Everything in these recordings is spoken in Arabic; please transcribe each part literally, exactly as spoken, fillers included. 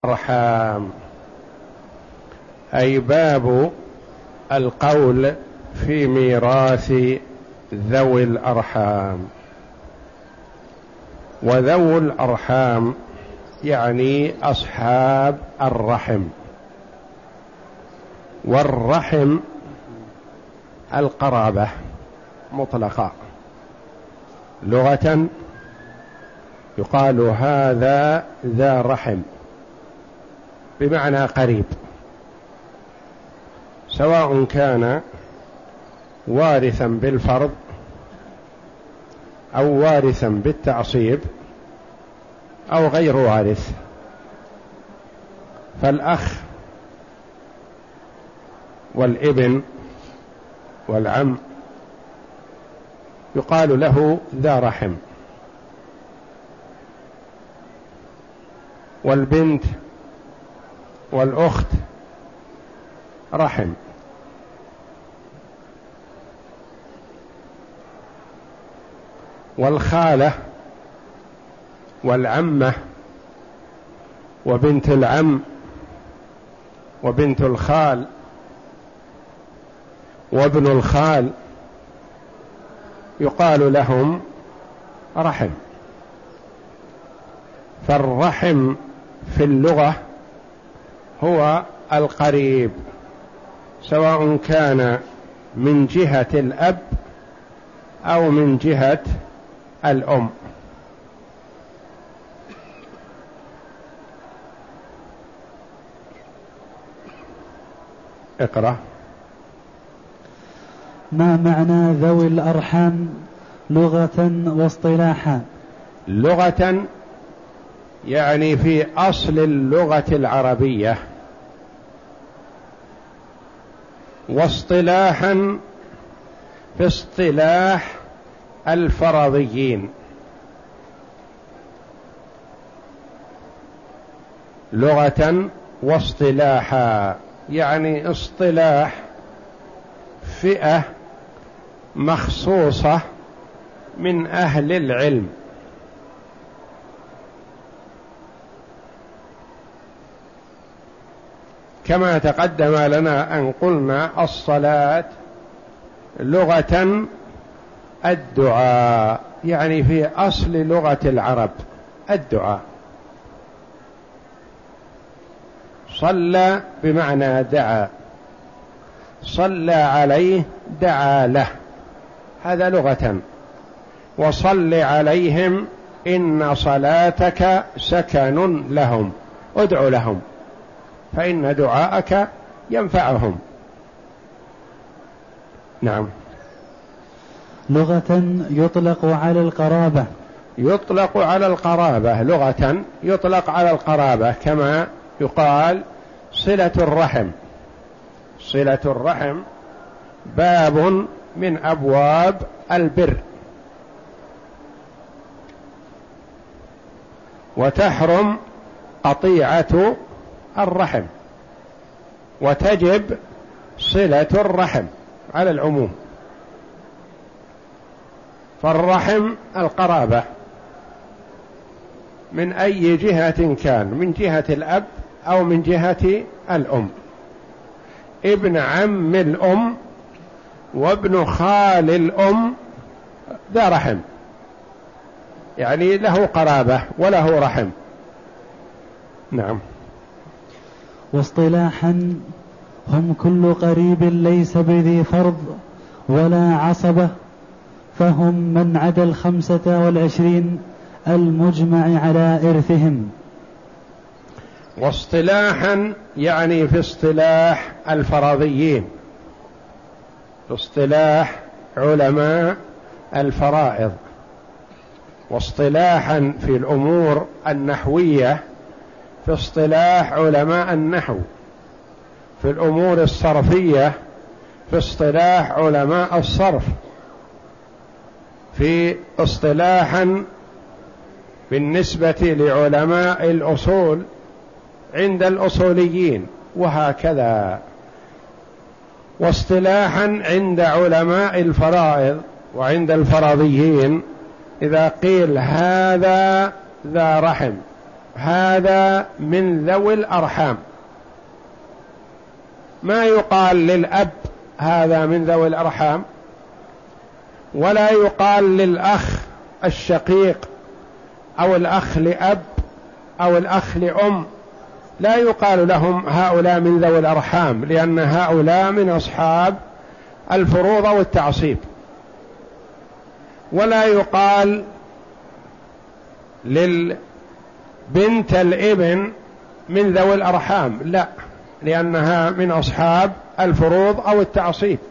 الأرحام، أي باب القول في ميراث ذوي الأرحام. وذوي الأرحام يعني أصحاب الرحم، والرحم القرابة مطلقة. لغة يقال هذا ذا رحم بمعنى قريب، سواء كان وارثا بالفرض أو وارثا بالتعصيب أو غير وارث. فالأخ والابن والعم يقال له ذا رحم، والبنت والأخت رحم. والخالة والعمة وبنت العم وبنت الخال وابن الخال يقال لهم رحم. فالرحم في اللغة هو القريب، سواء كان من جهة الأب أو من جهة الأم. اقرأ. ما معنى ذوي الأرحام لغة واصطلاحا؟ لغة يعني في أصل اللغة العربية، واصطلاحا في اصطلاح الفرضيين. لغة واصطلاحا يعني اصطلاح فئة مخصوصة من أهل العلم. كما تقدم لنا أن قلنا الصلاة لغة الدعاء، يعني في أصل لغة العرب الدعاء. صلى بمعنى دعا، صلى عليه دعا له، هذا لغة. وصل عليهم إن صلاتك سكن لهم، ادع لهم فإن دعاءك ينفعهم. نعم. لغة يطلق على القرابة. يطلق على القرابة لغة، يطلق على القرابة، كما يقال صلة الرحم. صلة الرحم باب من أبواب البر. وتحرم قطيعة الرحم، وتجب صلة الرحم على العموم. فالرحم القرابة من أي جهة كان، من جهة الأب أو من جهة الأم. ابن عم الأم وابن خال الأم ذا رحم، يعني له قرابة وله رحم. نعم. واصطلاحا هم كل قريب ليس بذي فرض ولا عصبة، فهم من عدا الخمسة والعشرين المجمع على إرثهم. واصطلاحا يعني في اصطلاح الفرضيين، في اصطلاح علماء الفرائض. واصطلاحا في الأمور النحوية في اصطلاح علماء النحو. في الأمور الصرفية في اصطلاح علماء الصرف. في اصطلاحا بالنسبة لعلماء الأصول عند الأصوليين، وهكذا. واصطلاحا عند علماء الفرائض وعند الفرضيين إذا قيل هذا ذا رحم هذا من ذوي الأرحام، ما يقال للأب هذا من ذوي الأرحام، ولا يقال للأخ الشقيق أو الأخ لأب أو الأخ لأم، لا يقال لهم هؤلاء من ذوي الأرحام، لأن هؤلاء من أصحاب الفروض والتعصيب. ولا يقال للبنت الابن من ذوي الأرحام، لا، لأنها من أصحاب الفروض أو التعصيب.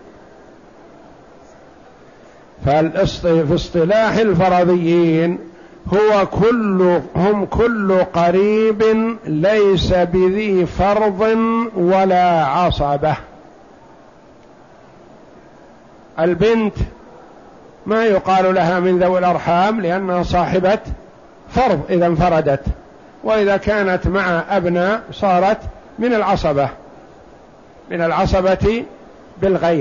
ففي اصطلاح الفرضيين هو كل هم كل قريب ليس بذي فرض ولا عصبة. البنت ما يقال لها من ذوي الأرحام لأنها صاحبة فرض إذا انفردت، وإذا كانت مع أبناء صارت من العصبة، من العصبة بالغير.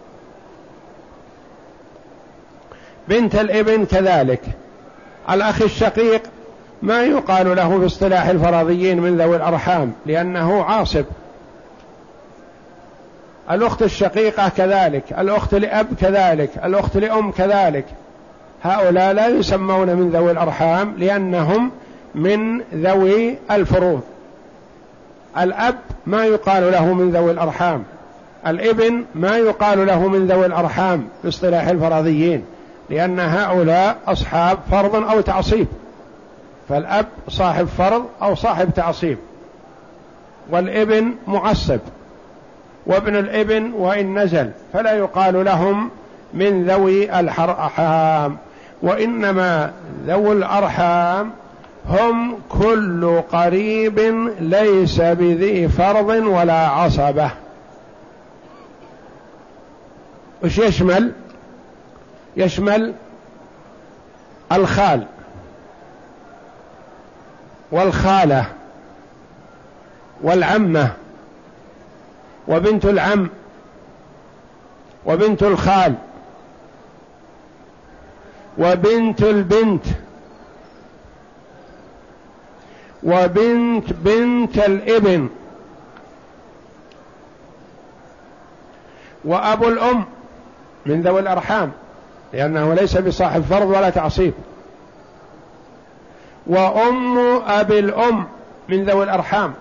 بنت الابن كذلك. الأخ الشقيق ما يقال له في اصطلاح الفرضيين من ذوي الأرحام لأنه عاصب. الأخت الشقيقة كذلك، الأخت لأب كذلك، الأخت لأم كذلك، هؤلاء لا يسمون من ذوي الأرحام لأنهم من ذوي الفروض. الأب ما يقال له من ذوي الأرحام، الابن ما يقال له من ذوي الأرحام باصطلاح الفرضيين، لأن هؤلاء أصحاب فرض أو تعصيب، فالأب صاحب فرض أو صاحب تعصيب، والابن معصب، وابن الابن وإن نزل فلا يقال لهم من ذوي الأرحام. وإنما ذوي الأرحام هم كل قريب ليس بذي فرض ولا عصبة. وش يشمل؟ يشمل الخال والخالة والعمة وبنت العم وبنت الخال وبنت البنت وبنت بنت الابن وأبو الأم من ذوي الأرحام لأنه ليس بصاحب فرض ولا تعصيب، وأم أبي الأم من ذوي الأرحام.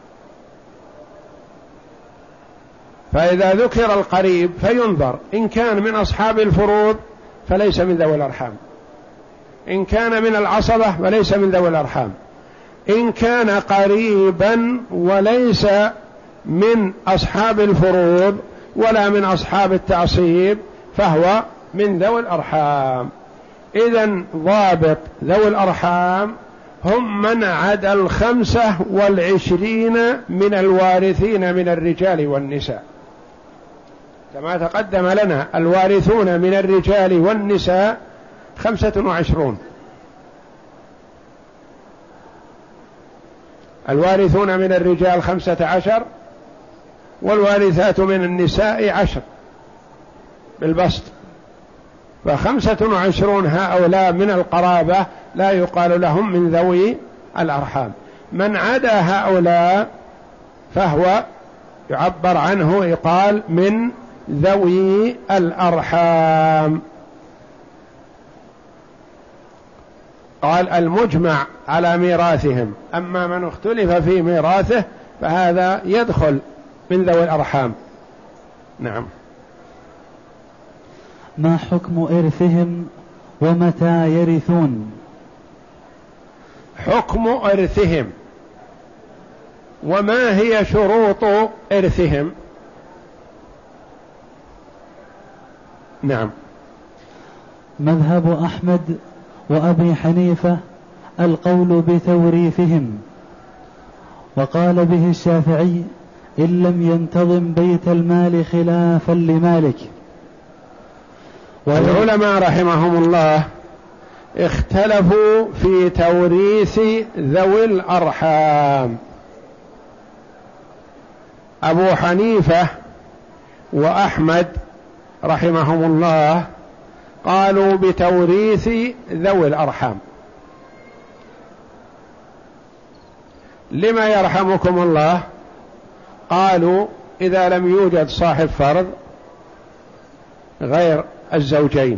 فإذا ذكر القريب فينظر، إن كان من أصحاب الفروض فليس من ذوي الأرحام، إن كان من العصبة فليس من ذوي الأرحام، إن كان قريبا وليس من أصحاب الفروض ولا من أصحاب التعصيب فهو من ذوي الأرحام. إذن ضابط ذوي الأرحام هم من عدا الخمسة والعشرين من الوارثين من الرجال والنساء، كما تقدم لنا الوارثون من الرجال والنساء خمسة وعشرون، الوارثون من الرجال خمسة عشر والوارثات من النساء عشر بالبسط، فخمسة وعشرون هؤلاء من القرابة لا يقال لهم من ذوي الأرحام. من عدا هؤلاء فهو يعبر عنه يقال من ذوي الأرحام. قال المجمع على ميراثهم، أما من اختلف في ميراثه فهذا يدخل من ذوي الأرحام. نعم. ما حكم إرثهم ومتى يرثون؟ حكم إرثهم وما هي شروط إرثهم؟ نعم. مذهب أحمد وأبي حنيفة القول بتوريثهم، وقال به الشافعي إن لم ينتظم بيت المال خلافا لمالك. والعلماء رحمهم الله اختلفوا في توريث ذوي الأرحام. أبو حنيفة وأحمد رحمهم الله قالوا بتوريث ذوي الأرحام، لما يرحمكم الله؟ قالوا إذا لم يوجد صاحب فرض غير الزوجين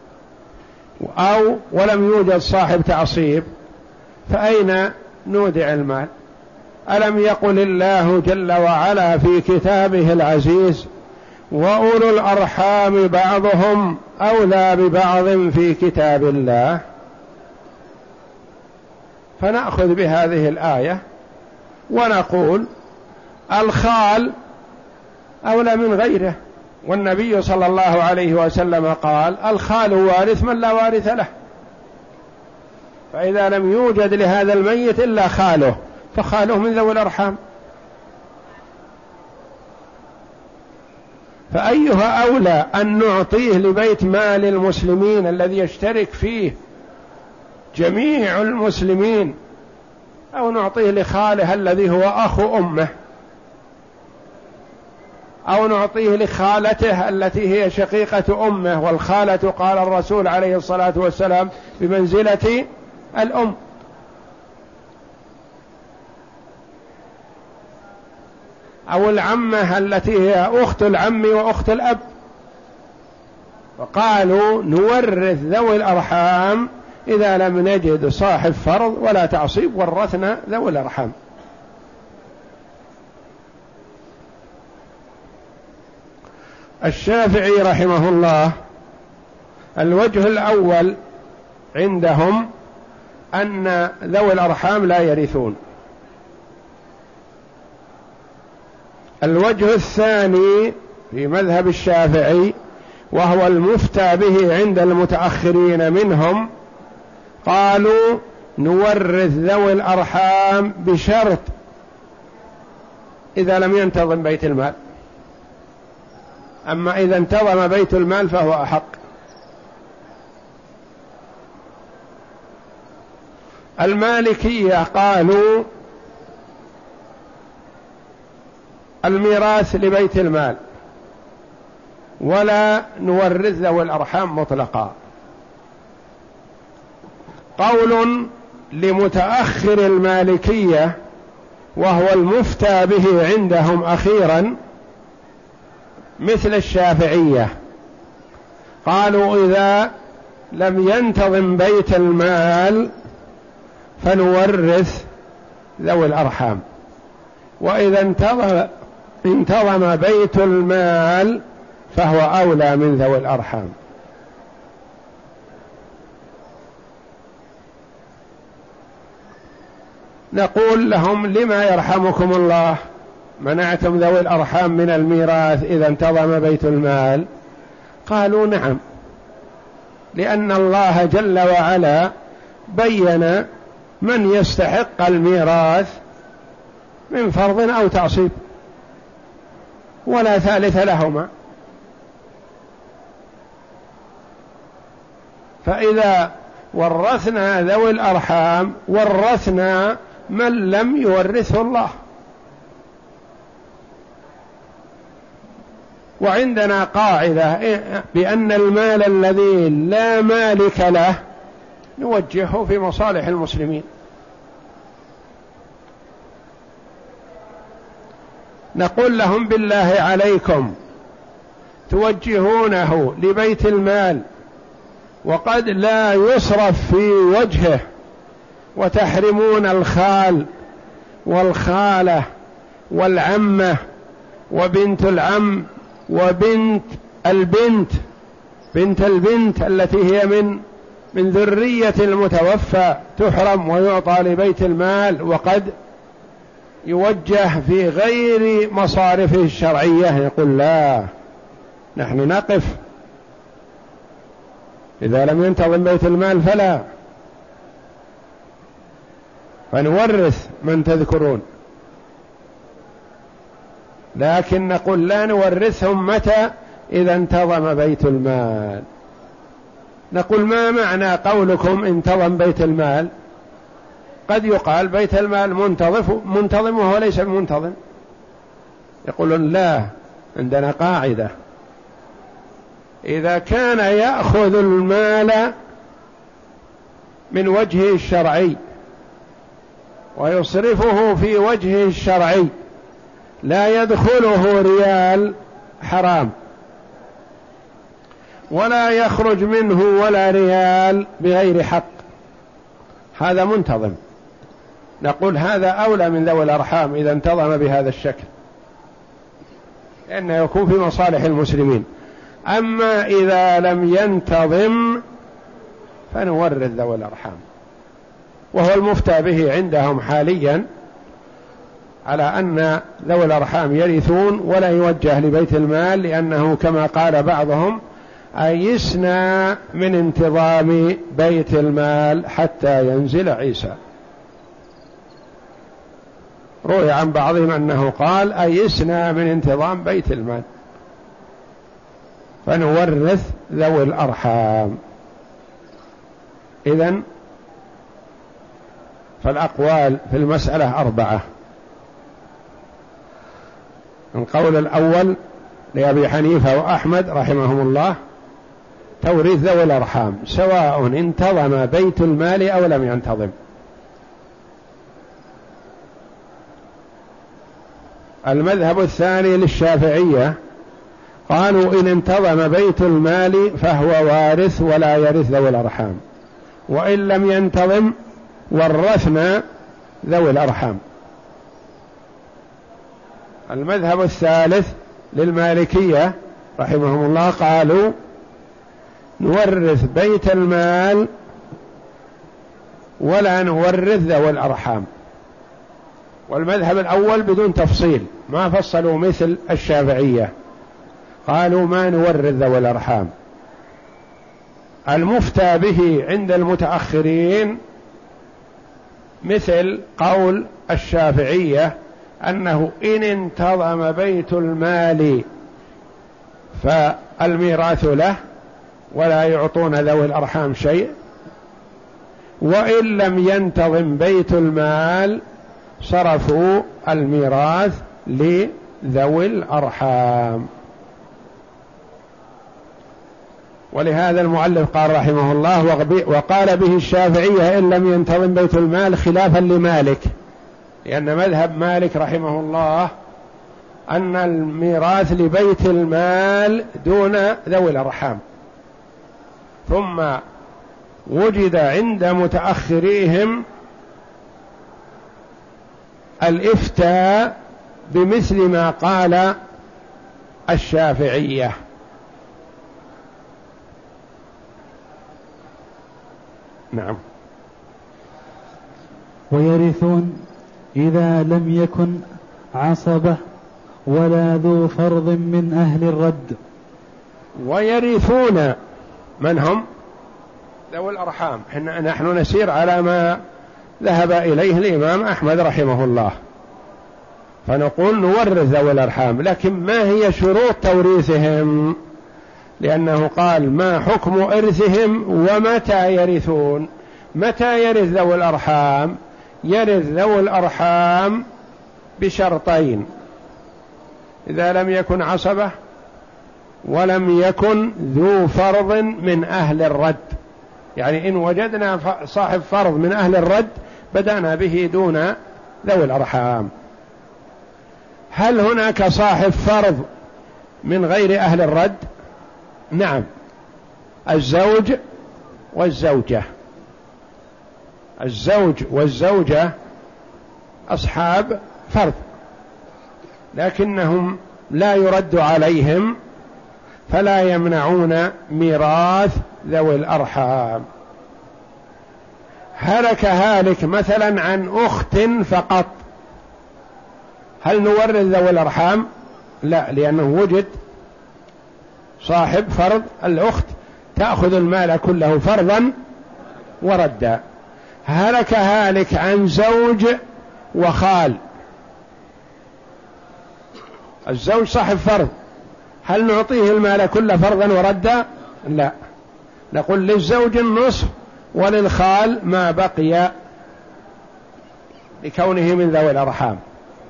أو ولم يوجد صاحب تعصيب فأين نودع المال؟ ألم يقل الله جل وعلا في كتابه العزيز وأولو الأرحام بعضهم أولى ببعض في كتاب الله؟ فنأخذ بهذه الآية ونقول الخال أولى من غيره، والنبي صلى الله عليه وسلم قال الخال وارث من لا وارث له، فإذا لم يوجد لهذا الميت إلا خاله فخاله من ذوي الأرحام، فأيها أولى أن نعطيه لبيت مال المسلمين الذي يشترك فيه جميع المسلمين، أو نعطيه لخاله الذي هو أخو أمه، أو نعطيه لخالته التي هي شقيقة أمه، والخالة قال الرسول عليه الصلاة والسلام بمنزلة الأم، أو العمة التي هي أخت العم وأخت الأب. وقالوا نورث ذوي الأرحام إذا لم نجد صاحب فرض ولا تعصيب، ورثنا ذوي الأرحام. الشافعي رحمه الله الوجه الأول عندهم أن ذوي الأرحام لا يرثون. الوجه الثاني في مذهب الشافعي وهو المفتى به عند المتأخرين منهم، قالوا نورث ذوي الأرحام بشرط إذا لم ينتظم بيت المال، أما إذا انتظم بيت المال فهو أحق. المالكية قالوا الميراث لبيت المال ولا نورث ذوي الأرحام مطلقا. قول لمتأخر المالكية وهو المفتى به عندهم أخيرا مثل الشافعية، قالوا إذا لم ينتظم بيت المال فنورث ذوي الأرحام، وإذا انتظم انتظم بيت المال فهو أولى من ذوي الأرحام. نقول لهم لما يرحمكم الله منعتم ذوي الأرحام من الميراث إذا انتظم بيت المال؟ قالوا نعم، لأن الله جل وعلا بين من يستحق الميراث من فرض أو تعصيب ولا ثالث لهما، فإذا ورثنا ذوي الأرحام ورثنا من لم يورثه الله. وعندنا قاعدة بأن المال الذي لا مالك له نوجهه في مصالح المسلمين. نقول لهم بالله عليكم توجهونه لبيت المال وقد لا يصرف في وجهه، وتحرمون الخال والخالة والعمة وبنت العم وبنت البنت بنت البنت التي هي من من ذرية المتوفى تحرم ويعطى لبيت المال، وقد يوجه في غير مصارفه الشرعية. يقول لا، نحن نقف إذا لم ينتظم بيت المال فلا، فنورث من تذكرون، لكن نقول لا نورثهم متى؟ إذا انتظم بيت المال. نقول ما معنى قولكم انتظم بيت المال؟ قد يقال بيت المال منتظم منتظم وهو ليس منتظم. يقولون لا، عندنا قاعدة إذا كان يأخذ المال من وجهه الشرعي ويصرفه في وجهه الشرعي، لا يدخله ريال حرام ولا يخرج منه ولا ريال بغير حق، هذا منتظم، نقول هذا أولى من ذوي الأرحام إذا انتظم بهذا الشكل، لأنه يكون في مصالح المسلمين. أما إذا لم ينتظم فنورث ذوي الأرحام، وهو المفتى به عندهم حاليا على أن ذوي الأرحام يرثون ولا يوجه لبيت المال، لأنه كما قال بعضهم أيسنا من انتظام بيت المال حتى ينزل عيسى. روي عن بعضهم أنه قال أيسنا من انتظام بيت المال، فنورث ذوي الأرحام. إذن فالأقوال في المسألة أربعة. القول الأول لأبي حنيفة وأحمد رحمهم الله توريث ذوي الأرحام سواء انتظم بيت المال أو لم ينتظم. المذهب الثاني للشافعية قالوا إن انتظم بيت المال فهو وارث ولا يرث ذوي الأرحام، وإن لم ينتظم ورثنا ذوي الأرحام. المذهب الثالث للمالكية رحمهم الله قالوا نورث بيت المال ولا نورث ذوي الأرحام. والمذهب الأول بدون تفصيل، ما فصلوا مثل الشافعية، قالوا ما نورث ذوي الأرحام. المفتى به عند المتأخرين مثل قول الشافعية أنه إن انتظم بيت المال فالميراث له ولا يعطون ذوي الأرحام شيء، وإن لم ينتظم بيت المال صرفوا الميراث لذوي الأرحام. ولهذا المؤلف قال رحمه الله وقال به الشافعية إن لم ينتظم بيت المال خلافا لمالك، لأن مذهب مالك رحمه الله أن الميراث لبيت المال دون ذوي الأرحام، ثم وجد عند متأخريهم الإفتاء بمثل ما قال الشافعية. نعم. ويرثون إذا لم يكن عصبة ولا ذو فرض من أهل الرد. ويرثون من هم؟ ذوي الأرحام. نحن نسير على ما ذهب إليه الإمام أحمد رحمه الله، فنقول نورث ذوي الأرحام، لكن ما هي شروط توريثهم؟ لأنه قال ما حكم إرثهم ومتى يرثون. متى يرث ذوي الأرحام؟ يرث ذوي الأرحام بشرطين: إذا لم يكن عصبة ولم يكن ذو فرض من أهل الرد. يعني إن وجدنا صاحب فرض من أهل الرد بدأنا به دون ذوي الأرحام. هل هناك صاحب فرض من غير أهل الرد؟ نعم، الزوج والزوجة. الزوج والزوجة أصحاب فرض، لكنهم لا يرد عليهم فلا يمنعون ميراث ذوي الأرحام. هلك هالك مثلا عن أخت فقط، هل نورث ذوي الأرحام؟ لا، لأنه وجد صاحب فرض، الأخت تأخذ المال كله فرضا وردا. هلك هالك عن زوج وخال، الزوج صاحب فرض، هل نعطيه المال كله فرضا وردا؟ لا، نقول للزوج النصف وللخال ما بقي لكونه من ذوي الأرحام.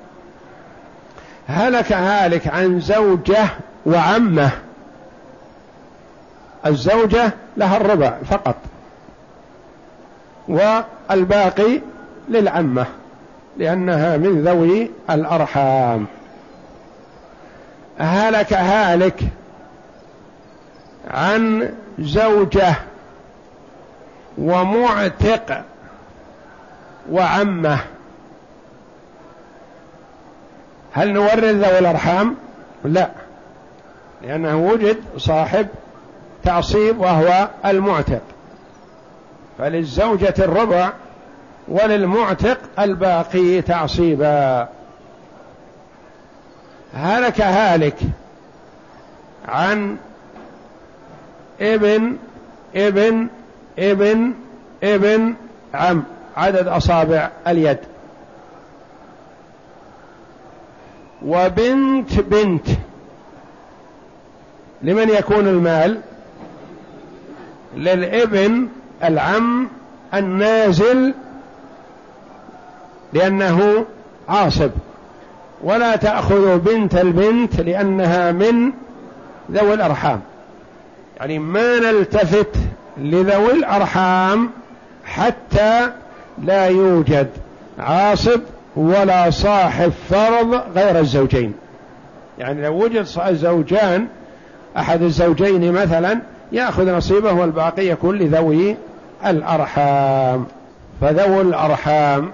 هلك هالك عن زوجة وعمه، الزوجة لها الربع فقط والباقي للعمة لأنها من ذوي الأرحام. هلك هالك عن زوجة ومعتق وعمه، هل نورث ذوي الأرحام؟ لا، لأنه وجد صاحب تعصيب وهو المعتق، فللزوجة الربع وللمعتق الباقي تعصيبا. هلك هالك عن ابن ابن ابن ابن عم، عدد أصابع اليد، وبنت بنت. لمن يكون المال؟ للابن العم النازل لأنه عاصب، ولا تأخذ بنت البنت لأنها من ذوي الأرحام. يعني ما نلتفت لذوي الأرحام حتى لا يوجد عاصب ولا صاحب فرض غير الزوجين. يعني لو وجد الزوجان، أحد الزوجين مثلا يأخذ نصيبه والباقي يكون لذوي الأرحام. فذوي الأرحام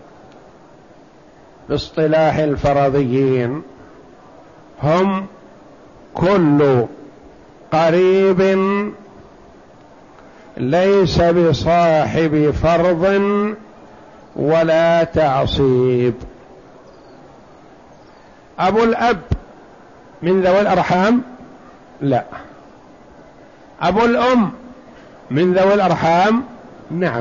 باصطلاح الفرضيين هم كل قريب ليس بصاحب فرض ولا تعصيب. أبو الأب من ذوي الأرحام؟ لا. أبو الأم من ذوي الأرحام؟ نعم.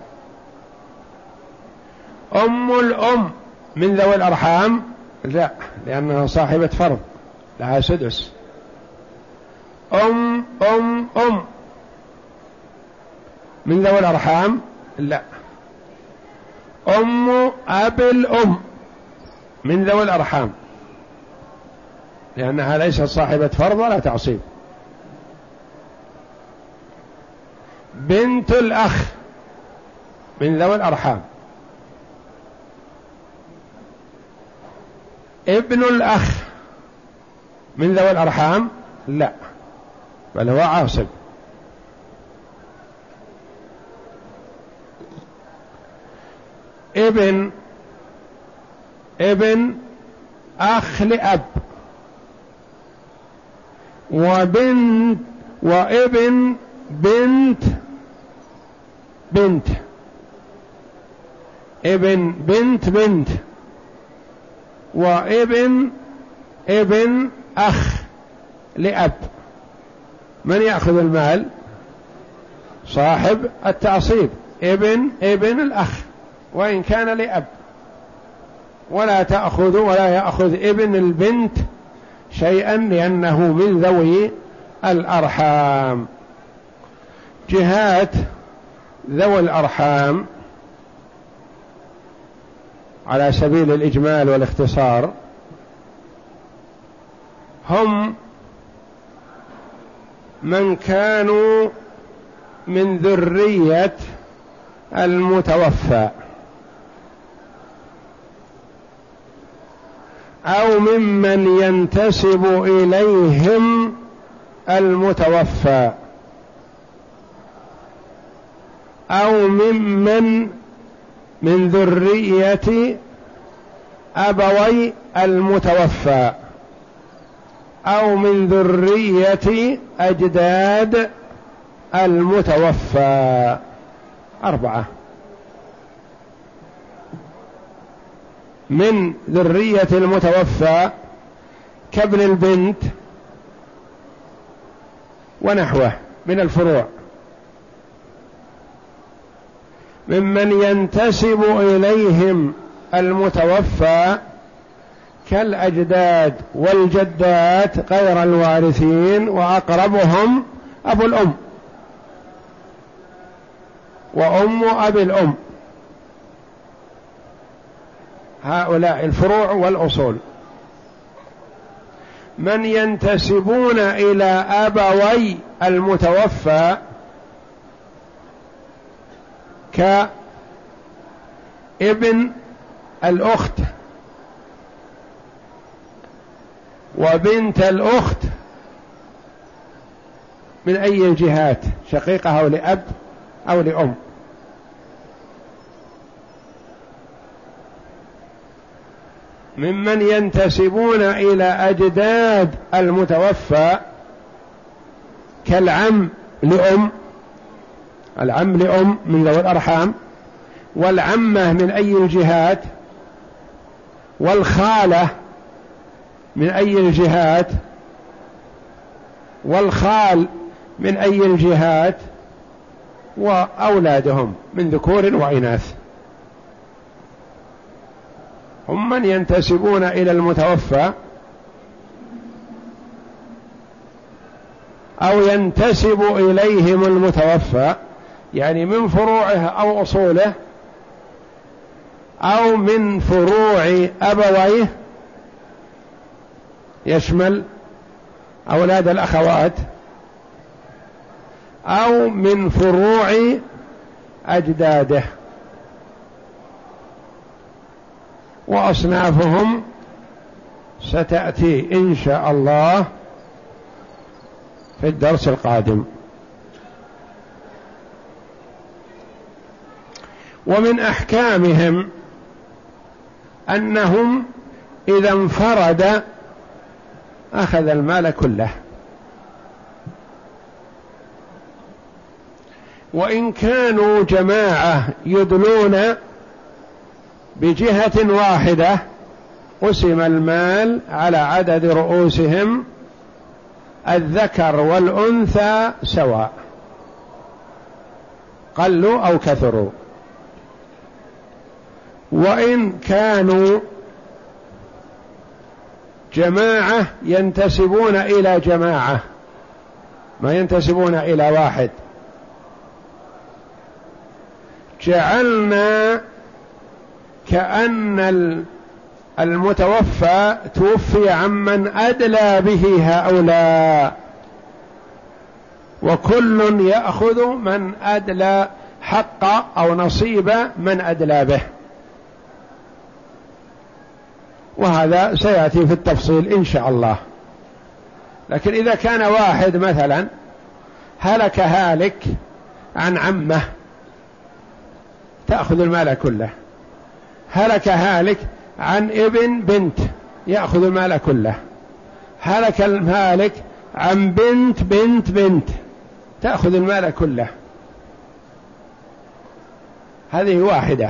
أم الأم من ذوي الأرحام؟ لا، لأنها صاحبة فرض لها سدس. أم أم أم من ذوي الأرحام؟ لا. أم أب الأم من ذوي الأرحام، لأنها ليست صاحبة فرض ولا تعصيب. بنت الأخ من ذوي الأرحام. ابن الأخ من ذوي الأرحام؟ لا، بل هو عاصب. ابن ابن أخ لأب، وبنت وابن بنت بنت، ابن بنت بنت، وابن ابن أخ لأب. من يأخذ المال؟ صاحب التعصيب، ابن ابن الأخ وإن كان لأب، ولا تأخذ ولا يأخذ ابن البنت شيئا لأنه من ذوي الأرحام. جهات ذوي الأرحام على سبيل الإجمال والاختصار هم من كانوا من ذرية المتوفى أو ممن ينتسب إليهم المتوفى أو ممن من ذرية أبوي المتوفى أو من ذرية أجداد المتوفى. أربعة. من ذرية المتوفى كابن البنت ونحوه من الفروع. ممن ينتسب إليهم المتوفى كالأجداد والجدات غير الوارثين، وأقربهم أبو الأم وأم أبي الأم. هؤلاء الفروع والأصول. من ينتسبون إلى أبوي المتوفى كابن الأخت وبنت الأخت من أي الجهات، شقيقة أو لأب أو لأم. ممن ينتسبون إلى أجداد المتوفى كالعم لأم، العم لأم من ذوي الأرحام، والعمة من أي الجهات، والخالة من أي الجهات، والخال من أي الجهات، وأولادهم من ذكور وإناث. هم من ينتسبون إلى المتوفى أو ينتسب إليهم المتوفى، يعني من فروعه أو أصوله، أو من فروع أبويه، يشمل أولاد الأخوات، أو من فروع أجداده. وأصنافهم ستأتي إن شاء الله في الدرس القادم. ومن أحكامهم أنهم إذا انفرد أخذ المال كله، وإن كانوا جماعة يدلون بجهة واحدة قسم المال على عدد رؤوسهم الذكر والأنثى سواء، قلوا أو كثروا. وإن كانوا جماعة ينتسبون إلى جماعة، ما ينتسبون إلى واحد، جعلنا كأن المتوفى توفي عمن أدلى به هؤلاء، وكل يأخذ من أدلى حق أو نصيب من أدلى به، وهذا سيأتي في التفصيل إن شاء الله. لكن إذا كان واحد مثلا هلك هالك عن عمه تأخذ المال كله، هلك هالك عن ابن بنت يأخذ المال كله، هلك الهالك عن بنت بنت بنت تأخذ المال كله. هذه واحدة.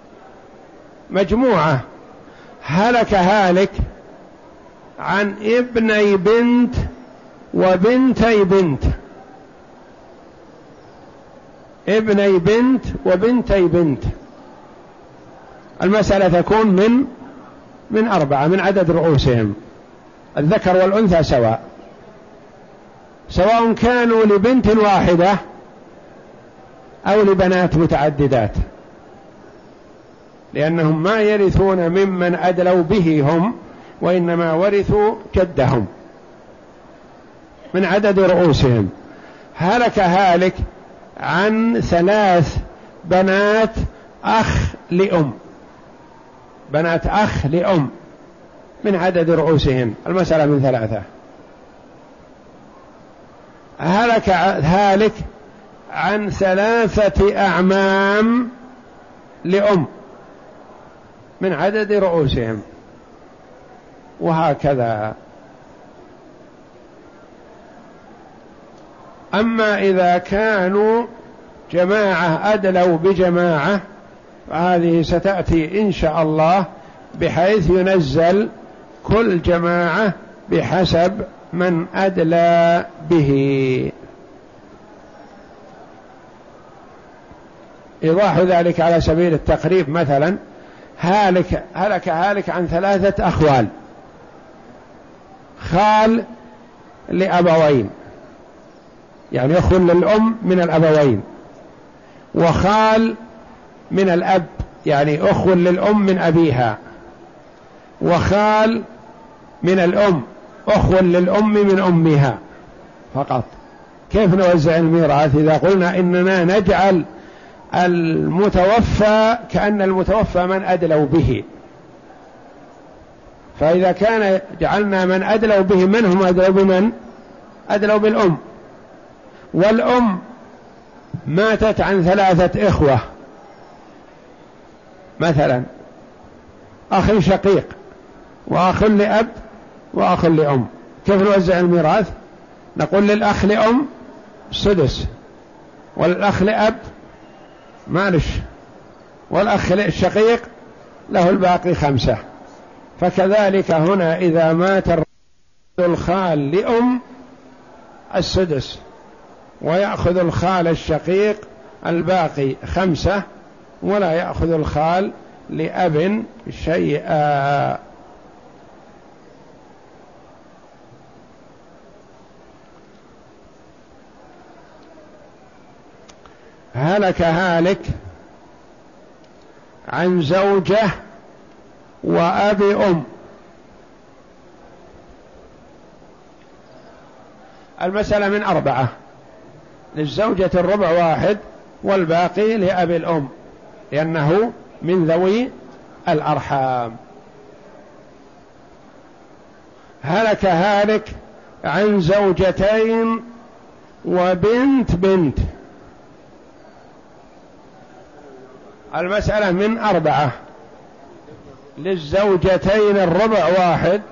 مجموعة هلك هالك عن ابني بنت وبنتي بنت، ابني بنت وبنتي بنت، المسألة تكون من من أربعة من عدد رؤوسهم، الذكر والأنثى سواء، سواء كانوا لبنت واحدة أو لبنات متعددات، لأنهم ما يرثون ممن أدلوا به هم، وإنما ورثوا جدهم من عدد رؤوسهم. هلك هالك عن ثلاث بنات أخ لأم، بنات أخ لأم من عدد رؤوسهم، المسألة من ثلاثة. هلك هالك عن ثلاثة أعمام لأم من عدد رؤوسهم، وهكذا. أما إذا كانوا جماعة أدلوا بجماعة فهذه ستأتي إن شاء الله، بحيث ينزل كل جماعة بحسب من أدلى به. إيضاح ذلك على سبيل التقريب، مثلا هالك هلك هالك عن ثلاثة أخوال، خال لأبوين يعني أخو للأم من الأبوين، وخال من الأب يعني أخو للأم من أبيها، وخال من الأم أخو للأم من أمها فقط. كيف نوزع الميراث إذا قلنا إننا نجعل المتوفى كأن المتوفى من أدلوا به؟ فإذا كان جعلنا من أدلوا به، من هم أدلوا بمن؟ أدلوا بالأم، والأم ماتت عن ثلاثة إخوة مثلا، أخ شقيق وأخ لأب وأخ لأم، كيف نوزع الميراث؟ نقول للأخ لأم سدس، والأخ لأب مالش، والأخ الشقيق له الباقي خمسة. فكذلك هنا إذا مات الخال لأم السدس، ويأخذ الخال الشقيق الباقي خمسة، ولا يأخذ الخال لأب شيئا. هلك هالك عن زوجة وأب أم. المسألة من أربعة، للزوجة الربع واحد، والباقي لأب الأم لأنه من ذوي الأرحام. هلك هالك عن زوجتين وبنت بنت. المسألة من أربعة، للزوجتين الربع واحد،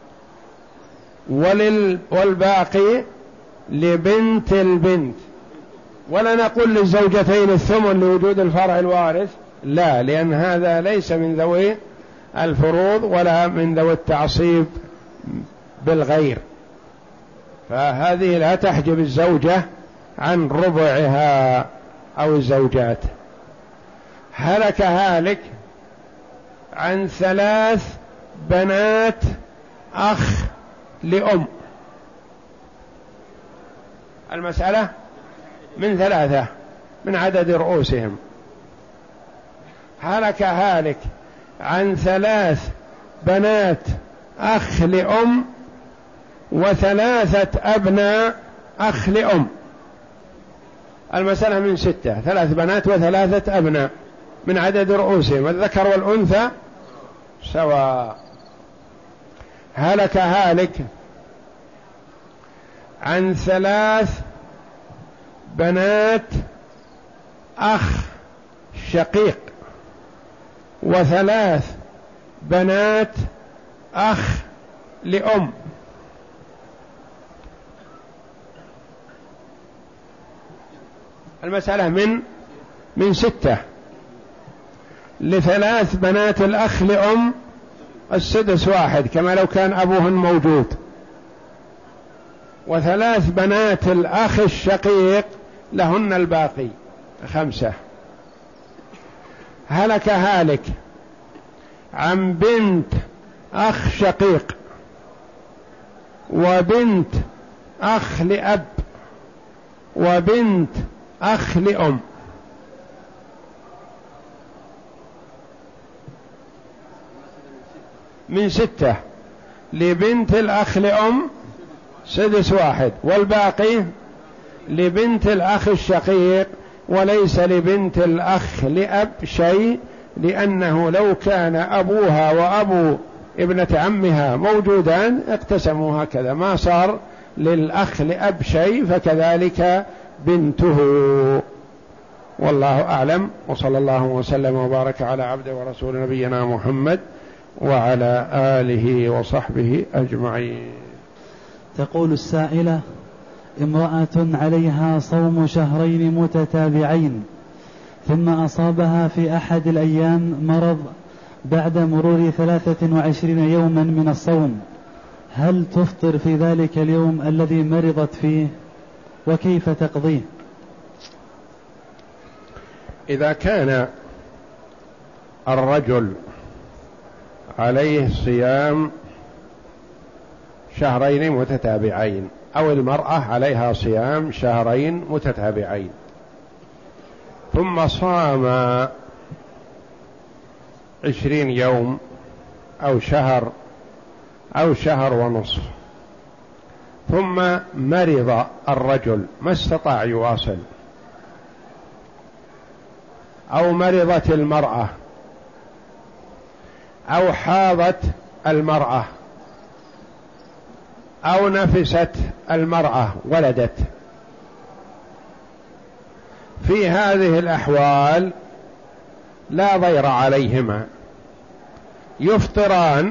ولل والباقي لبنت البنت. ولا نقول للزوجتين الثمن لوجود الفرع الوارث، لا، لأن هذا ليس من ذوي الفروض ولا من ذوي التعصيب بالغير، فهذه لا تحجب الزوجة عن ربعها أو الزوجات. هلك هالك عن ثلاث بنات أخ لأم. المسألة من ثلاثة من عدد رؤوسهم. هلك هالك عن ثلاث بنات أخ لأم وثلاثة أبناء أخ لأم. المسألة من ستة، ثلاث بنات وثلاثة أبناء من عدد رؤوسهم، الذكر والأنثى سواء. هلك هالك عن ثلاث بنات أخ شقيق وثلاث بنات أخ لأم. المسألة من من ستة، لثلاث بنات الأخ لأم السدس واحد كما لو كان أبوهن موجود، وثلاث بنات الأخ الشقيق لهن الباقي خمسة. هلك هالك عن بنت أخ شقيق وبنت أخ لأب وبنت أخ لأم. من ستة، لبنت الأخ لأم سدس واحد، والباقي لبنت الأخ الشقيق، وليس لبنت الأخ لأب شيء، لأنه لو كان أبوها وأبو ابنة عمها موجودان اقتسموا هكذا، ما صار للأخ لأب شيء، فكذلك بنته. والله أعلم، وصلى الله وسلم وبارك على عبده ورسول نبينا محمد وعلى آله وصحبه أجمعين. تقول السائلة: امرأة عليها صوم شهرين متتابعين، ثم أصابها في أحد الأيام مرض بعد مرور ثلاثة وعشرين يوما من الصوم، هل تفطر في ذلك اليوم الذي مرضت فيه؟ وكيف تقضيه؟ إذا كان الرجل عليه صيام شهرين متتابعين أو المرأة عليها صيام شهرين متتابعين، ثم صام عشرين يوم أو شهر أو شهر ونصف، ثم مرض الرجل ما استطاع يواصل، أو مرضت المرأة، أو حاضت المرأة أو نفست المرأة ولدت، في هذه الأحوال لا ضير عليهما، يفطران.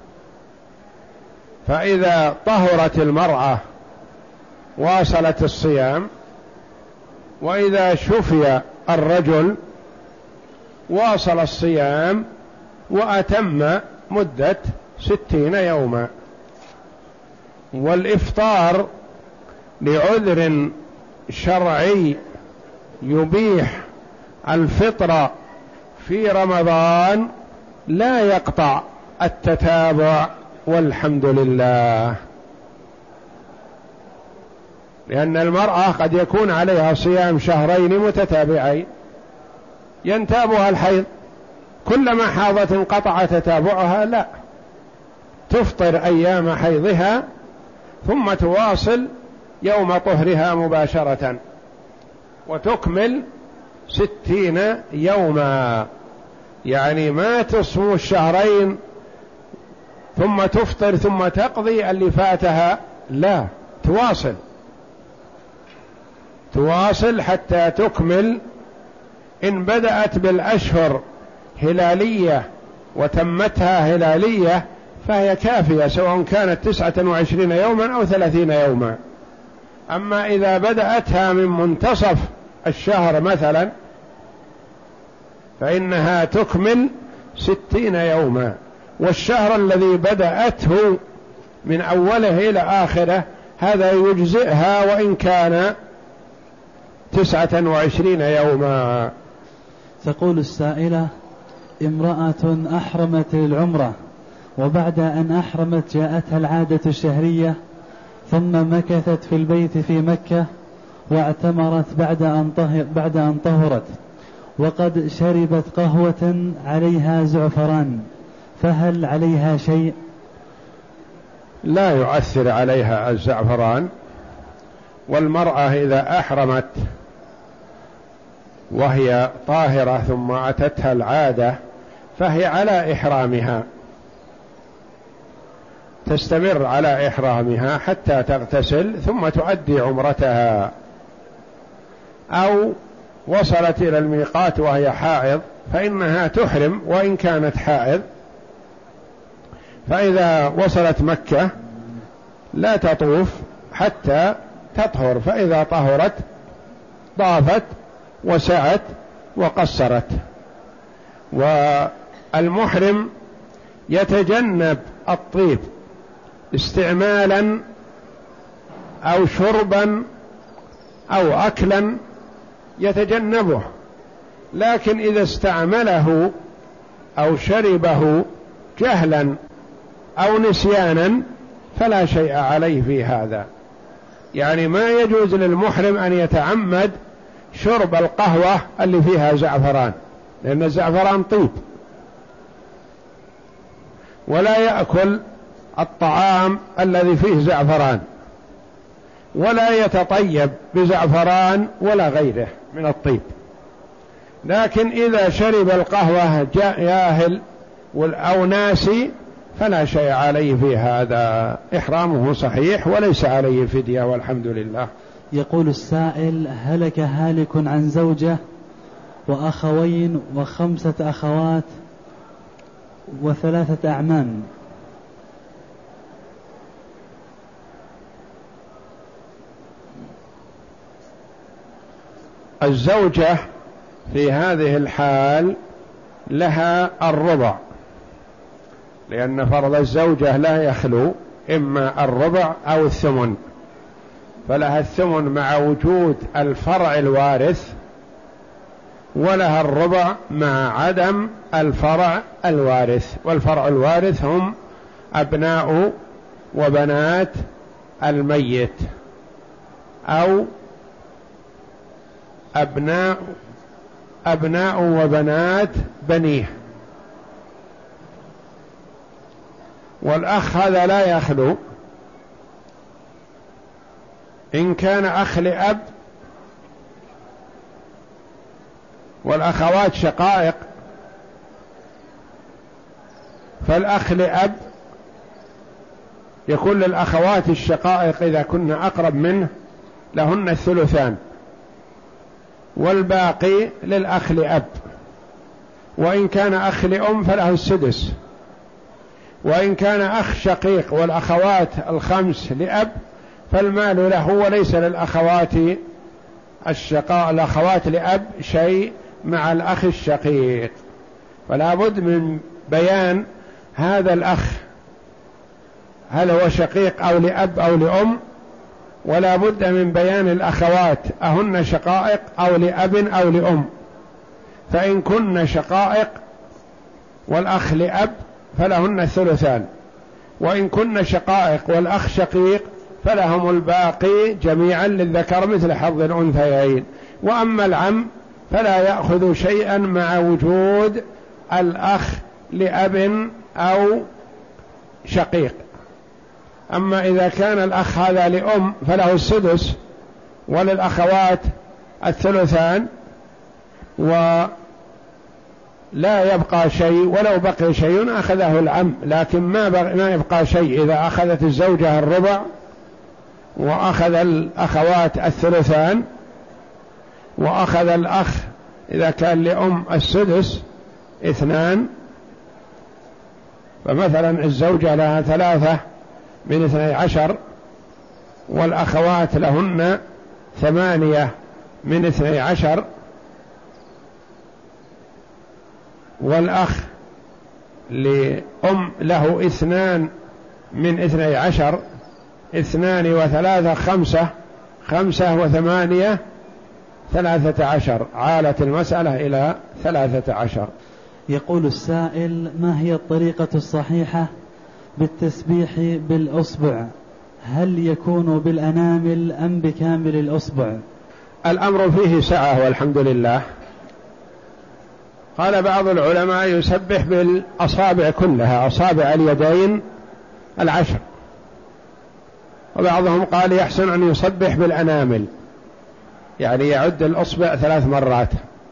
فإذا طهرت المرأة واصلت الصيام، وإذا شفي الرجل واصل الصيام وأتم مدة ستين يوما. والإفطار لعذر شرعي يبيح الفطر في رمضان لا يقطع التتابع، والحمد لله. لأن المرأة قد يكون عليها صيام شهرين متتابعين ينتابها الحيض، كلما حاضت انقطع تتابعها، لا، تفطر أيام حيضها ثم تواصل يوم طهرها مباشرة وتكمل ستين يوما. يعني ما تصوم الشهرين ثم تفطر ثم تقضي اللي فاتها، لا، تواصل تواصل حتى تكمل. إن بدأت بالأشهر هلالية وتمتها هلالية فهي كافية، سواء كانت تسعة وعشرين يوما أو ثلاثين يوما. أما إذا بدأتها من منتصف الشهر مثلا فإنها تكمل ستين يوما، والشهر الذي بدأته من أوله إلى آخره هذا يجزئها وإن كان تسعة وعشرين يوما. تقول السائلة: امرأة أحرمت العمرة، وبعد أن أحرمت جاءتها العادة الشهرية، ثم مكثت في البيت في مكة واعتمرت بعد أن طهر بعد أن طهرت، وقد شربت قهوة عليها زعفران، فهل عليها شيء؟ لا يؤثر عليها الزعفران. والمرأة إذا أحرمت وهي طاهرة ثم أتتها العادة فهي على إحرامها، تستمر على إحرامها حتى تغتسل ثم تؤدي عمرتها. أو وصلت إلى الميقات وهي حائض فإنها تحرم وإن كانت حائض، فإذا وصلت مكة لا تطوف حتى تطهر، فإذا طهرت طافت وسعت وقصرت. والمحرم يتجنب الطيب استعمالا أو شربا أو أكلا، يتجنبه، لكن إذا استعمله أو شربه جهلا أو نسيانا فلا شيء عليه في هذا. يعني ما يجوز للمحرم أن يتعمد شرب القهوة اللي فيها زعفران، لأن الزعفران طيب، ولا يأكل الطعام الذي فيه زعفران، ولا يتطيب بزعفران ولا غيره من الطيب. لكن إذا شرب القهوة جاهل أو ناسي فلا شيء عليه في هذا، إحرامه صحيح وليس عليه فدية، والحمد لله. يقول السائل: هلك هالك عن زوجة وأخوين وخمسة أخوات وثلاثة أعمام، الزوجة في هذه الحال لها الربع، لأن فرض الزوجة لا يخلو إما الربع أو الثمن، فلها الثمن مع وجود الفرع الوارث، ولها الربع مع عدم الفرع الوارث. والفرع الوارث هم أبناء وبنات الميت أو أبناء أبناء وبنات بنيه. والأخ هذا لا يخلو، إن كان أخ لأب، والأخوات شقائق، فالأخ لأب يكون للأخوات الشقائق إذا كن أقرب منه لهن الثلثان، والباقي للأخ لأب، وإن كان أخ لأم فله السدس، وإن كان أخ شقيق والأخوات الخمس لأب فالمال له وليس للأخوات الشقاء الأخوات لأب شيء مع الأخ الشقيق. فلا بد من بيان هذا الأخ هل هو شقيق أو لأب أو لأم، ولا بد من بيان الأخوات أهن شقائق أو لأب أو لأم. فإن كن شقائق والأخ لأب فلهن الثلثان، وإن كن شقائق والأخ شقيق فلهم الباقي جميعا للذكر مثل حظ الأنثيين. وأما العم فلا يأخذ شيئا مع وجود الأخ لأب أو شقيق. أما إذا كان الأخ هذا لأم فله السدس وللأخوات الثلثان ولا يبقى شيء، ولو بقي شيء أخذه العم، لكن ما, ما يبقى شيء إذا أخذت الزوجة الربع وأخذ الأخوات الثلثان وأخذ الأخ إذا كان لأم السدس اثنان، فمثلا الزوجة لها ثلاثة من اثني عشر والأخوات لهن ثمانية من اثني عشر، والأخ لأم له اثنان من اثني عشر، اثنان وثلاثة خمسة، خمسة وثمانية ثلاثة عشر، عالت المسألة إلى ثلاثة عشر. يقول السائل: ما هي الطريقة الصحيحة بالتسبيح بالأصبع؟ هل يكون بالأنامل أم بكامل الأصبع؟ الأمر فيه سعة والحمد لله. قال بعض العلماء يسبح بالأصابع كلها، أصابع اليدين العشر، وبعضهم قال يحسن أن يسبح بالأنامل، يعني يعد الأصبع ثلاث مرات،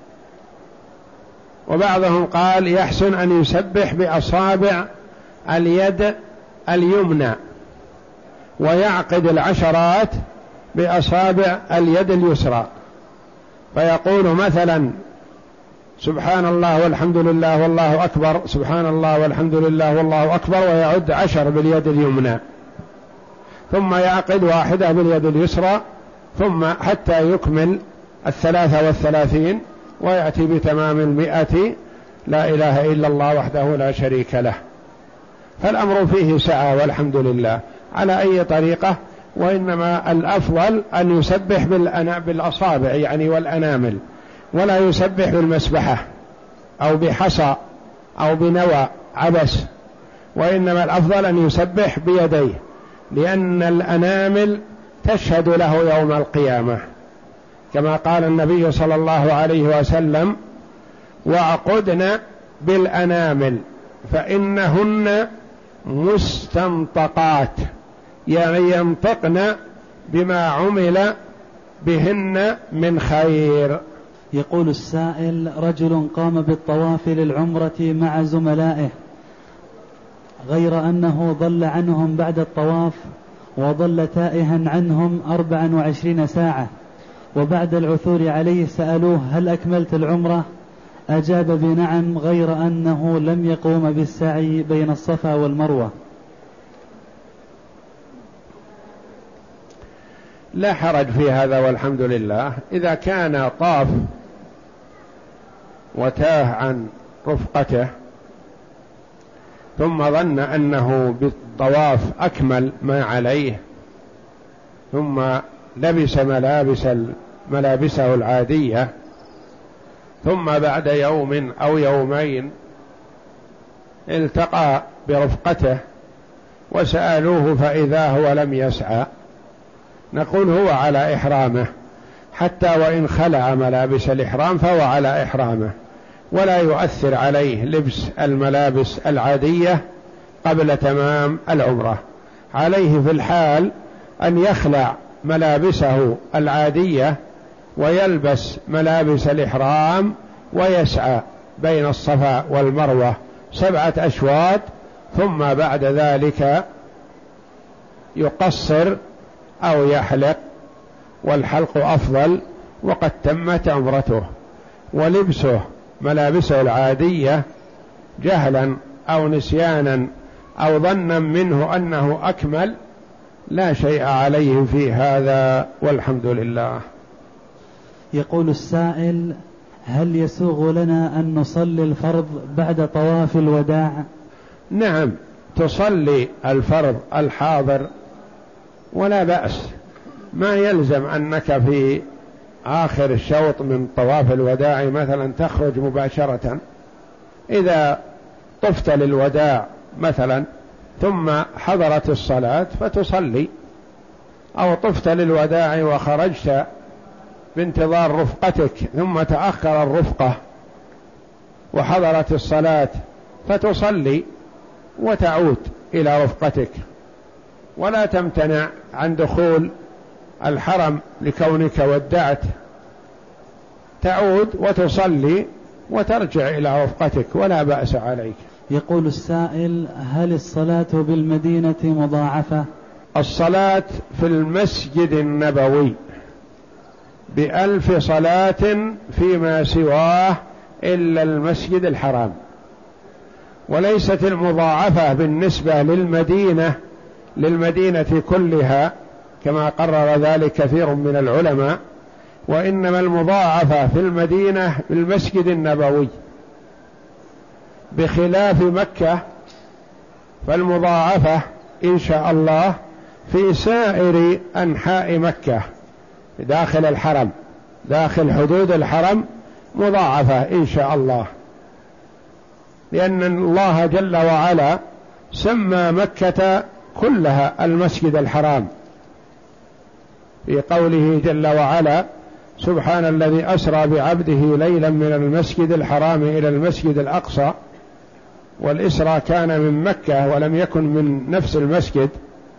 وبعضهم قال يحسن أن يسبح بأصابع اليد اليمنى ويعقد العشرات بأصابع اليد اليسرى، فيقول مثلا سبحان الله والحمد لله والله أكبر، سبحان الله والحمد لله والله أكبر، ويعد عشر باليد اليمنى، ثم يعقد واحدة باليد اليسرى، ثم حتى يكمل الثلاثة والثلاثين ويأتي بتمام المئة لا إله إلا الله وحده لا شريك له. فالأمر فيه سعة والحمد لله على أي طريقة، وإنما الأفضل أن يسبح بالأصابع يعني والأنامل، ولا يسبح بالمسبحة أو بحصى أو بنوى عبس، وإنما الأفضل أن يسبح بيديه، لأن الأنامل تشهد له يوم القيامة، كما قال النبي صلى الله عليه وسلم: وعقدن بالأنامل فإنهن مستنطقات، يعني ينطقن بما عمل بهن من خير. يقول السائل: رجل قام بالطواف للعمرة مع زملائه، غير أنه ضل عنهم بعد الطواف وضل تائها عنهم أربعا وعشرين ساعة، وبعد العثور عليه سألوه: هل أكملت العمرة؟ أجاب بنعم، غير أنه لم يقوم بالسعي بين الصفا والمروة. لا حرج في هذا والحمد لله. إذا كان طاف وتاه عن رفقته ثم ظن أنه بالطواف أكمل ما عليه، ثم لبس ملابس ملابسه العادية، ثم بعد يوم أو يومين التقى برفقته وسألوه فإذا هو لم يسعى، نقول هو على إحرامه، حتى وإن خلع ملابس الإحرام فهو على إحرامه، ولا يؤثر عليه لبس الملابس العادية قبل تمام العمرة. عليه في الحال أن يخلع ملابسه العادية ويلبس ملابس الإحرام ويسعى بين الصفا والمروة سبعة أشواط، ثم بعد ذلك يقصر أو يحلق، والحلق أفضل، وقد تمت عمرته، ولبسه ملابسه العادية جهلا أو نسيانا أو ظنا منه أنه أكمل لا شيء عليه في هذا، والحمد لله. يقول السائل: هل يسوغ لنا أن نصلي الفرض بعد طواف الوداع؟ نعم، تصلي الفرض الحاضر ولا بأس، ما يلزم أنك في آخر الشوط من طواف الوداع مثلا تخرج مباشرة. إذا طفت للوداع مثلا ثم حضرت الصلاة فتصلي، أو طفت للوداع وخرجت بانتظار رفقتك ثم تأخر الرفقة وحضرت الصلاة فتصلي وتعود إلى رفقتك، ولا تمتنع عن دخول الحرم لكونك ودعت، تعود وتصلي وترجع إلى رفقتك ولا بأس عليك. يقول السائل: هل الصلاة بالمدينة مضاعفة؟ الصلاة في المسجد النبوي بألف صلاة فيما سواه إلا المسجد الحرام، وليست المضاعفة بالنسبة للمدينة للمدينة كلها كما قرر ذلك كثير من العلماء، وإنما المضاعفة في المدينة بالمسجد النبوي، بخلاف مكة فالمضاعفة إن شاء الله في سائر أنحاء مكة داخل الحرم، داخل حدود الحرم مضاعفة إن شاء الله، لأن الله جل وعلا سمى مكة كلها المسجد الحرام في قوله جل وعلا: سبحان الذي أسرى بعبده ليلا من المسجد الحرام إلى المسجد الأقصى، والإسرى كان من مكة ولم يكن من نفس المسجد.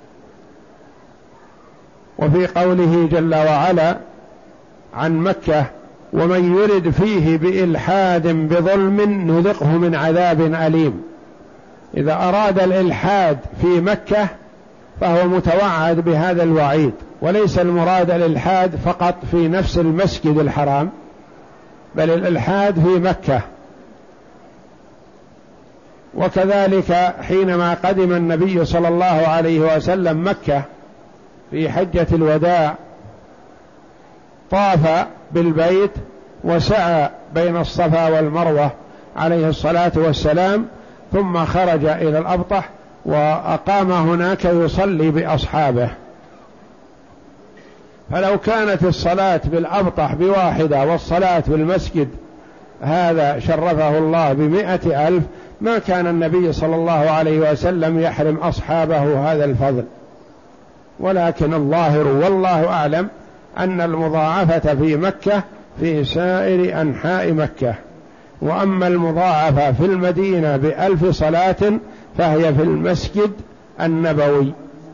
وفي قوله جل وعلا عن مكة: ومن يرد فيه بإلحاد بظلم نذقه من عذاب أليم. إذا أراد الإلحاد في مكة فهو متوعد بهذا الوعيد، وليس المراد الإلحاد فقط في نفس المسجد الحرام، بل الإلحاد في مكة. وكذلك حينما قدم النبي صلى الله عليه وسلم مكة في حجة الوداع طاف بالبيت وسعى بين الصفا والمروة عليه الصلاة والسلام، ثم خرج إلى الأبطح وأقام هناك يصلي بأصحابه. فلو كانت الصلاة بالأبطح بواحدة والصلاة بالمسجد هذا شرفه الله بمئة ألف ما كان النبي صلى الله عليه وسلم يحرم أصحابه هذا الفضل. ولكن الظاهر والله أعلم أن المضاعفة في مكة في سائر أنحاء مكة، وأما المضاعفة في المدينة بألف صلاة فهي في المسجد النبوي.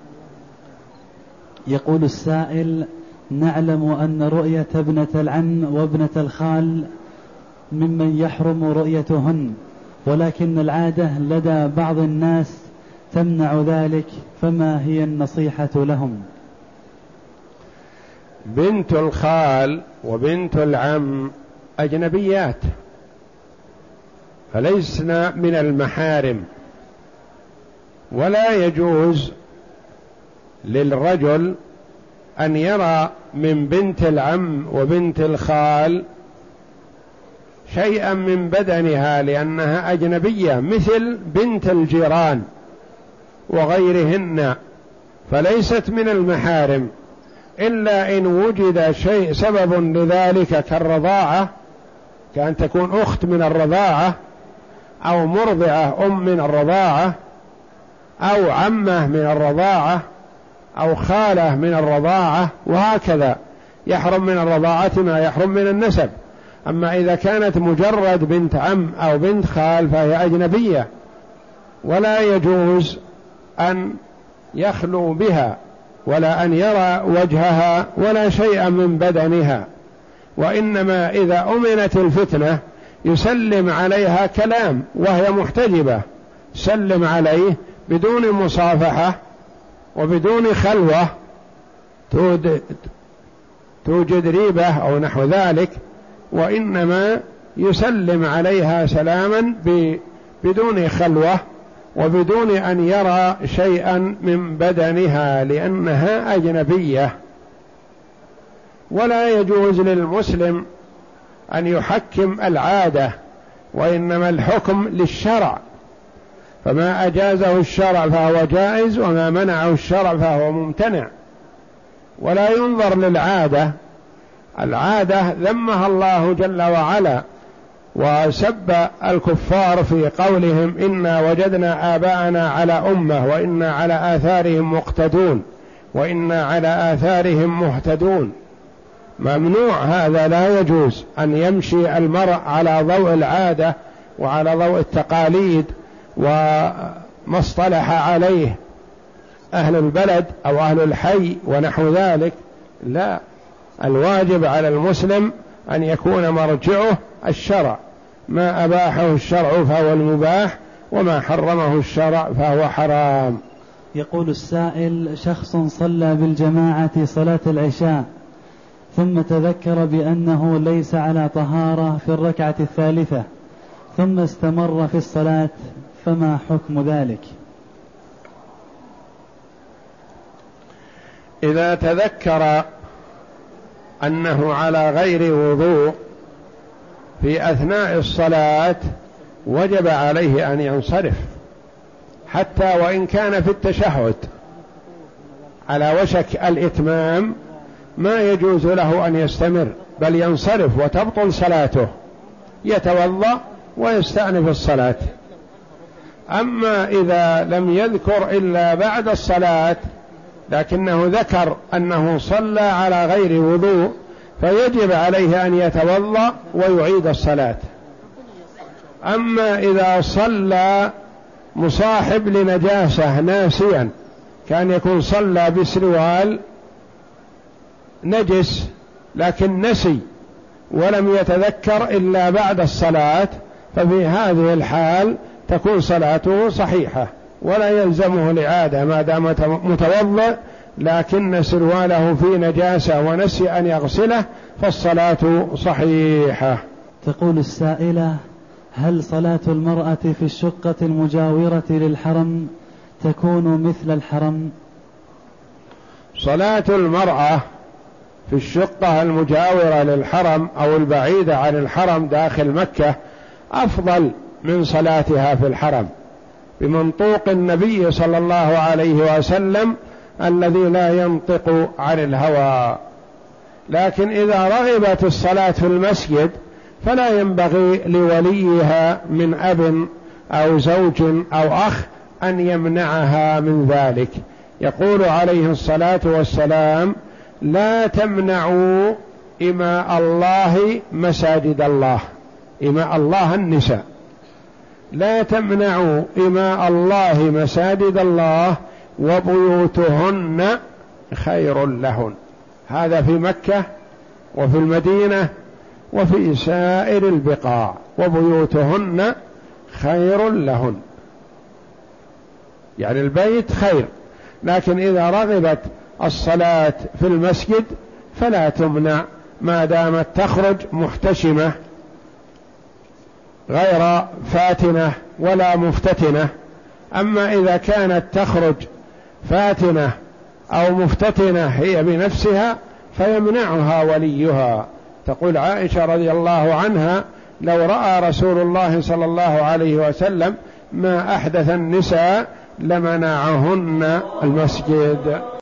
يقول السائل: نعلم أن رؤية ابنة العم وابنة الخال ممن يحرم رؤيتهن، ولكن العادة لدى بعض الناس تمنع ذلك، فما هي النصيحة لهم؟ بنت الخال وبنت العم أجنبيات فليسن من المحارم، ولا يجوز للرجل أن يرى من بنت العم وبنت الخال شيئا من بدنها لأنها أجنبية، مثل بنت الجيران وغيرهن، فليست من المحارم إلا إن وجد شيء سبب لذلك كالرضاعة، كأن تكون أخت من الرضاعة أو مرضعة أم من الرضاعة أو عمة من الرضاعة أو خالة من الرضاعة، وهكذا يحرم من الرضاعة ما يحرم من النسب. أما إذا كانت مجرد بنت عم أو بنت خال فهي أجنبية، ولا يجوز أن يخلو بها ولا أن يرى وجهها ولا شيئا من بدنها، وإنما إذا أمنت الفتنة يسلم عليها كلام وهي محتجبة، سلم عليه بدون مصافحة وبدون خلوة توجد ريبة أو نحو ذلك، وإنما يسلم عليها سلاما بدون خلوة وبدون أن يرى شيئا من بدنها لأنها أجنبية. ولا يجوز للمسلم أن يحكم العادة، وإنما الحكم للشرع، فما أجازه الشرع فهو جائز وما منعه الشرع فهو ممتنع. ولا ينظر للعادة، العادة ذمها الله جل وعلا وسب الكفار في قولهم إنا وجدنا آباءنا على أمة وإنا على آثارهم مقتدون وإنا على آثارهم مهتدون. ممنوع هذا، لا يجوز أن يمشي المرء على ضوء العادة وعلى ضوء التقاليد وما اصطلح عليه أهل البلد أو أهل الحي ونحو ذلك. لا، الواجب على المسلم أن يكون مرجعه الشرع، ما أباحه الشرع فهو المباح وما حرمه الشرع فهو حرام. يقول السائل: شخص صلى بالجماعة صلاة العشاء ثم تذكر بأنه ليس على طهارة في الركعة الثالثة ثم استمر في الصلاة، فما حكم ذلك؟ إذا تذكر أنه على غير وضوء في أثناء الصلاة وجب عليه أن ينصرف، حتى وإن كان في التشهد على وشك الإتمام ما يجوز له أن يستمر، بل ينصرف وتبطل صلاته، يتوضأ ويستأنف الصلاة. أما إذا لم يذكر إلا بعد الصلاة لكنه ذكر أنه صلى على غير وضوء فيجب عليه أن يتوضأ ويعيد الصلاة. أما إذا صلى مصاحب لنجاسة ناسيا، كان يكون صلى بسروال نجس لكن نسي ولم يتذكر إلا بعد الصلاة، ففي هذه الحال تكون صلاته صحيحة ولا يلزمه الإعادة ما دام متوضئ، لكن سرواله في نجاسة ونسي أن يغسله فالصلاة صحيحة. تقول السائلة: هل صلاة المرأة في الشقة المجاورة للحرم تكون مثل الحرم؟ صلاة المرأة في الشقة المجاورة للحرم أو البعيدة عن الحرم داخل مكة أفضل من صلاتها في الحرم، بمنطوق النبي صلى الله عليه وسلم الذي لا ينطق عن الهوى. لكن إذا رغبت الصلاة في المسجد فلا ينبغي لوليها من أب أو زوج أو أخ أن يمنعها من ذلك. يقول عليه الصلاة والسلام: لا تمنعوا إماء الله مساجد الله. إماء الله النساء، لا تمنعوا إماء الله مساجد الله وبيوتهن خير لهن. هذا في مكة وفي المدينة وفي سائر البقاع، وبيوتهن خير لهن، يعني البيت خير. لكن إذا رغبت الصلاة في المسجد فلا تمنع ما دامت تخرج محتشمة غير فاتنة ولا مفتتنة. أما إذا كانت تخرج فاتنة أو مفتتنة هي بنفسها فيمنعها وليها. تقول عائشة رضي الله عنها: لو رأى رسول الله صلى الله عليه وسلم ما أحدث النساء لمنعهن المسجد.